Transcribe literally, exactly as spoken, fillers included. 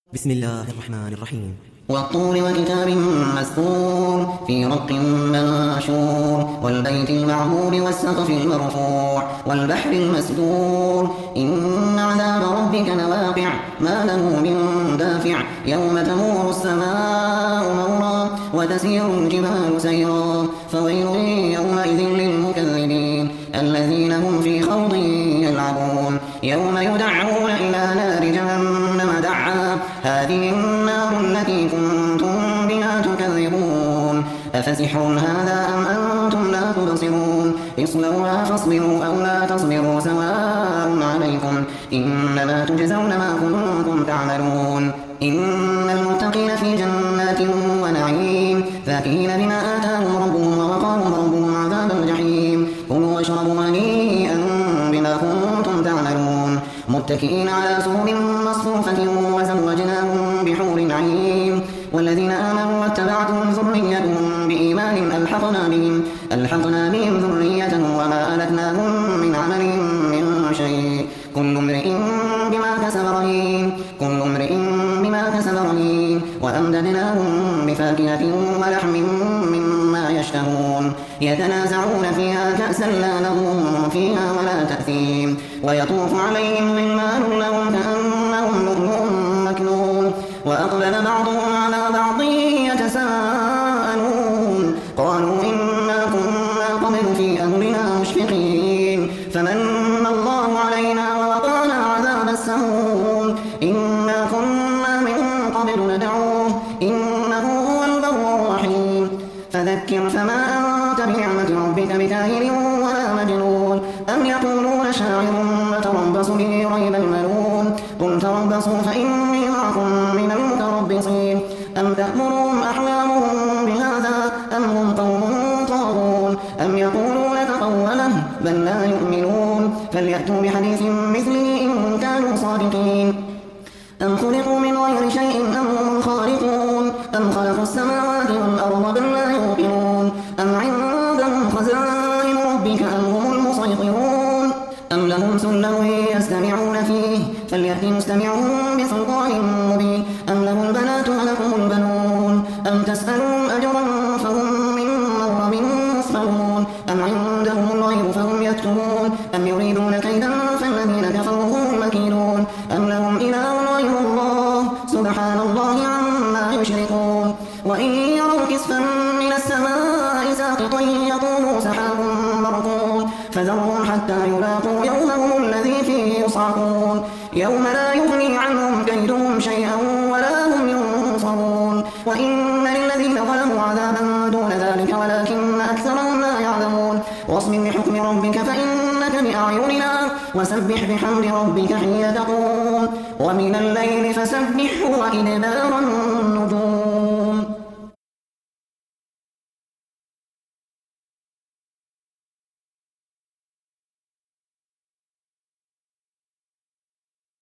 بسم الله الرحمن الرحيم. والطور وكتاب مسطور في رق منشور والبيت المعمور والسقف المرفوع والبحر المسجور إن عذاب ربك لواقع ما له من دافع يوم تمور السماء مورا وتسير الجبال سيرا فويل يومئذ للمكذبين الذين هم في خوض يلعبون يوم يدعون إلى نار جهنم دعا هذه النار التي كنتم بها تكذبون أفسحر هذا أم أنتم لا تبصرون اصلوها فاصبروا أو لا تصبروا سواء عليكم إنما تجزون ما كنتم تعملون إن المتقين في جنات ونعيم فاكهين بما آتاهم ربهم ووقاهم ربهم عذاب الجحيم كلوا واشربوا هنيئا بما كنتم تعملون متكئين على سرر مصفوفة وزوجناهم بحور عين والذين آمنوا واتبعتهم ذريتهم بإيمان ألحقنا بهم ألحقنا بهم ذريتهم وما ألتناهم من عملهم من شيء كل امرئ بما كسب رهين كل امرئ بما كسب رهين وأمددناهم بفاكهة ولحم مما يشتهون يتنازعون فيها كأسا لا لغو فيها ولا تأثيم ويطوف عليهم غلمان لهم كأنهم لؤلؤ مكنون وأقبل بعضهم على بعض يتساءلون قالوا إنا كنا قبل في أهلنا مشفقين فمن الله علينا ووقانا عذاب السموم إنا كنا من قبل ندعوه إنه هو البر الرحيم فذكر فما أنت بنعمة ربك بكاهن ولا مجنون أم يقولون شاعر نتربص به ريب المنون قل تربصوا فإني معكم من المتربصين أم تأمرهم أحلامهم بهذا أم هم قوم طاغون أم يقولون تقوله بل لا يؤمنون فليأتوا بحديث مثله إن كانوا صادقين أم خلقوا من غير شيء أم هم الخالقون أم خلقوا السماوات والأرض بل لا يوقنون أم عندهم خزائن ربك أم هم المسيطرون أم لهم سلم يستمعون فيه فليأت مستمعهم بسلطان مبين أم لهم البنات ولكم البنون أم تسألهم أجرا فهم من مغرم مثقلون أم عندهم الغيب فهم يكتبون أم يريدون كيدا فالذين كفروا هم المكيدون أم لهم إله غير الله سبحان الله عما يشركون وإن يروا كسفا من السماء ساقطا يقولوا سحاب مركون فذرهم حتى يلاقوا يومهم الذي فيه يصعقون يوم لا يغني عنهم كيدهم شيئا ولا هم ينصرون وإن للذين ظلموا عذابا دون ذلك ولكن أكثرهم لا يعلمون واصبر لحكم ربك فإنك بأعيننا وسبح بحمد ربك حين تقوم ومن الليل فسبحه وإدبار